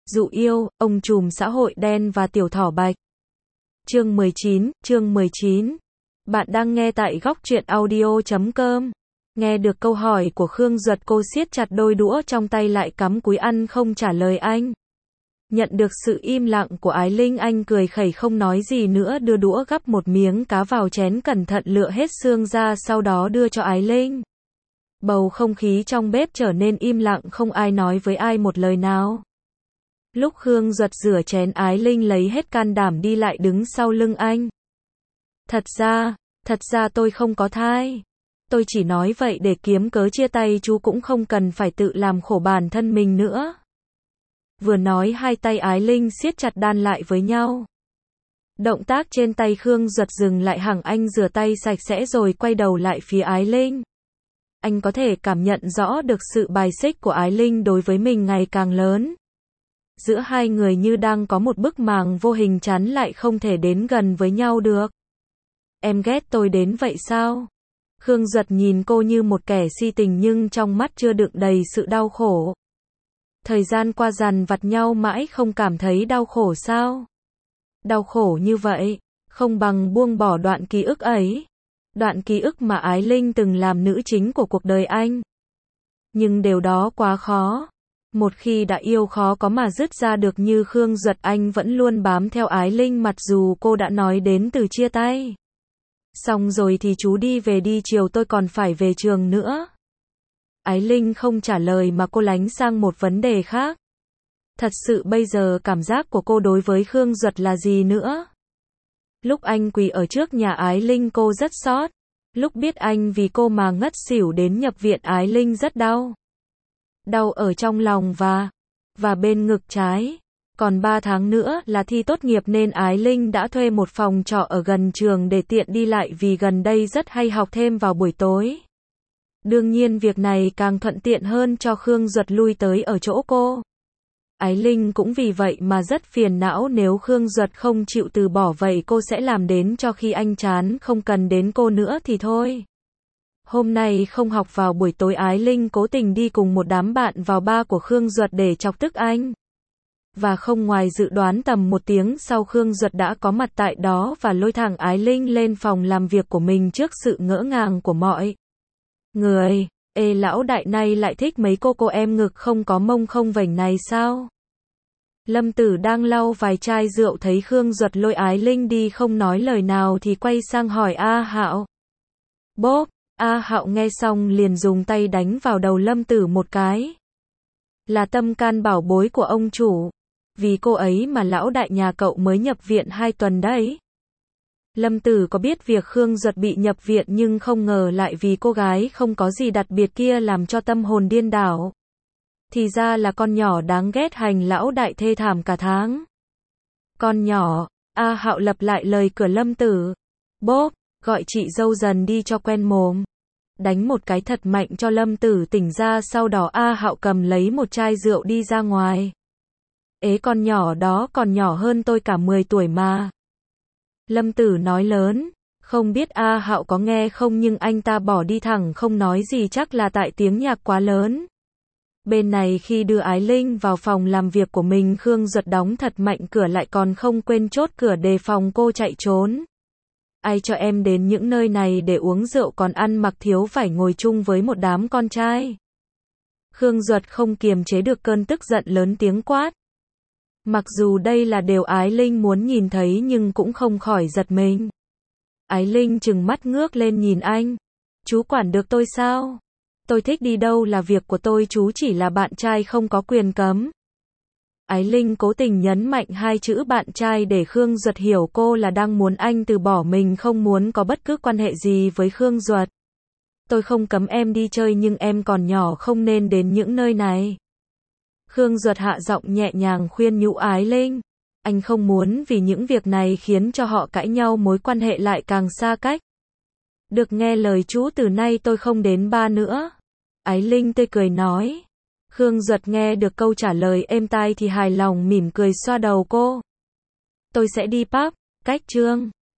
Dụ yêu, ông trùm xã hội đen và tiểu thỏ bạch. Chương 19. Bạn đang nghe tại góc truyện audio.com. Nghe được câu hỏi của Khương Duật, cô siết chặt đôi đũa trong tay lại cắm cúi ăn không trả lời anh. Nhận được sự im lặng của Ái Linh, anh cười khẩy không nói gì nữa, đưa đũa gắp một miếng cá vào chén, cẩn thận lựa hết xương ra, sau đó đưa cho Ái Linh. Bầu không khí trong bếp trở nên im lặng, không ai nói với ai một lời nào. Lúc Khương Duật rửa chén, Ái Linh lấy hết can đảm đi lại đứng sau lưng anh. Thật ra tôi không có thai. Tôi chỉ nói vậy để kiếm cớ chia tay, chú cũng không cần phải tự làm khổ bản thân mình nữa. Vừa nói, hai tay Ái Linh siết chặt đan lại với nhau. Động tác trên tay Khương Duật dừng lại, hẳn anh rửa tay sạch sẽ rồi quay đầu lại phía Ái Linh. Anh có thể cảm nhận rõ được sự bài xích của Ái Linh đối với mình ngày càng lớn. Giữa hai người như đang có một bức màng vô hình chắn lại, không thể đến gần với nhau được. Em ghét tôi đến vậy sao? Khương Duật nhìn cô như một kẻ si tình, nhưng trong mắt chưa đựng đầy sự đau khổ. Thời gian qua dằn vặt nhau mãi không cảm thấy đau khổ sao? Đau khổ như vậy, không bằng buông bỏ đoạn ký ức ấy. Đoạn ký ức mà Ái Linh từng làm nữ chính của cuộc đời anh. Nhưng điều đó quá khó. Một khi đã yêu khó có mà dứt ra được như Khương Duật, anh vẫn luôn bám theo Ái Linh mặc dù cô đã nói đến từ chia tay. Xong rồi thì chú đi về đi, chiều tôi còn phải về trường nữa. Ái Linh không trả lời mà cô lánh sang một vấn đề khác. Thật sự bây giờ cảm giác của cô đối với Khương Duật là gì nữa? Lúc anh quỳ ở trước nhà Ái Linh, cô rất xót. Lúc biết anh vì cô mà ngất xỉu đến nhập viện, Ái Linh rất đau. Đau ở trong lòng và bên ngực trái. Còn 3 tháng nữa là thi tốt nghiệp nên Ái Linh đã thuê một phòng trọ ở gần trường để tiện đi lại, vì gần đây rất hay học thêm vào buổi tối. Đương nhiên việc này càng thuận tiện hơn cho Khương Duật lui tới ở chỗ cô. Ái Linh cũng vì vậy mà rất phiền não, nếu Khương Duật không chịu từ bỏ vậy cô sẽ làm đến cho khi anh chán không cần đến cô nữa thì thôi. Hôm nay không học vào buổi tối, Ái Linh cố tình đi cùng một đám bạn vào bar của Khương Duật để chọc tức anh. Và không ngoài dự đoán, tầm 1 tiếng sau Khương Duật đã có mặt tại đó và lôi thẳng Ái Linh lên phòng làm việc của mình trước sự ngỡ ngàng của mọi người. Ê, lão đại này lại thích mấy cô em ngực không có mông không vành này sao? Lâm Tử đang lau vài chai rượu thấy Khương Duật lôi Ái Linh đi không nói lời nào thì quay sang hỏi A Hạo. Bốp, A Hạo nghe xong liền dùng tay đánh vào đầu Lâm Tử một cái. Là tâm can bảo bối của ông chủ. Vì cô ấy mà lão đại nhà cậu mới nhập viện 2 tuần đấy. Lâm Tử có biết việc Khương Duật bị nhập viện, nhưng không ngờ lại vì cô gái không có gì đặc biệt kia làm cho tâm hồn điên đảo. Thì ra là con nhỏ đáng ghét hành lão đại thê thảm cả tháng. Con nhỏ, A Hạo lặp lại lời của Lâm Tử. Bốp, gọi chị dâu dần đi cho quen mồm. Đánh một cái thật mạnh cho Lâm Tử tỉnh ra, sau đó A Hạo cầm lấy một chai rượu đi ra ngoài. Ế, con nhỏ đó còn nhỏ hơn tôi cả 10 tuổi mà. Lâm Tử nói lớn, không biết A Hạo có nghe không nhưng anh ta bỏ đi thẳng không nói gì, chắc là tại tiếng nhạc quá lớn. Bên này khi đưa Ái Linh vào phòng làm việc của mình, Khương Duật đóng thật mạnh cửa lại, còn không quên chốt cửa đề phòng cô chạy trốn. Ai cho em đến những nơi này để uống rượu còn ăn mặc thiếu phải ngồi chung với một đám con trai? Khương Duật không kiềm chế được cơn tức giận, lớn tiếng quát. Mặc dù đây là điều Ái Linh muốn nhìn thấy nhưng cũng không khỏi giật mình. Ái Linh trừng mắt ngước lên nhìn anh. Chú quản được tôi sao? Tôi thích đi đâu là việc của tôi, chú chỉ là bạn trai không có quyền cấm. Ái Linh cố tình nhấn mạnh 2 chữ bạn trai để Khương Duật hiểu cô là đang muốn anh từ bỏ mình, không muốn có bất cứ quan hệ gì với Khương Duật. Tôi không cấm em đi chơi nhưng em còn nhỏ không nên đến những nơi này. Khương Duật hạ giọng nhẹ nhàng khuyên nhủ Ái Linh. Anh không muốn vì những việc này khiến cho họ cãi nhau, mối quan hệ lại càng xa cách. Được nghe lời chú, từ nay tôi không đến bar nữa. Ái Linh tươi cười nói. Khương Duật nghe được câu trả lời êm tai thì hài lòng mỉm cười xoa đầu cô. Tôi sẽ đi pub, cách chương.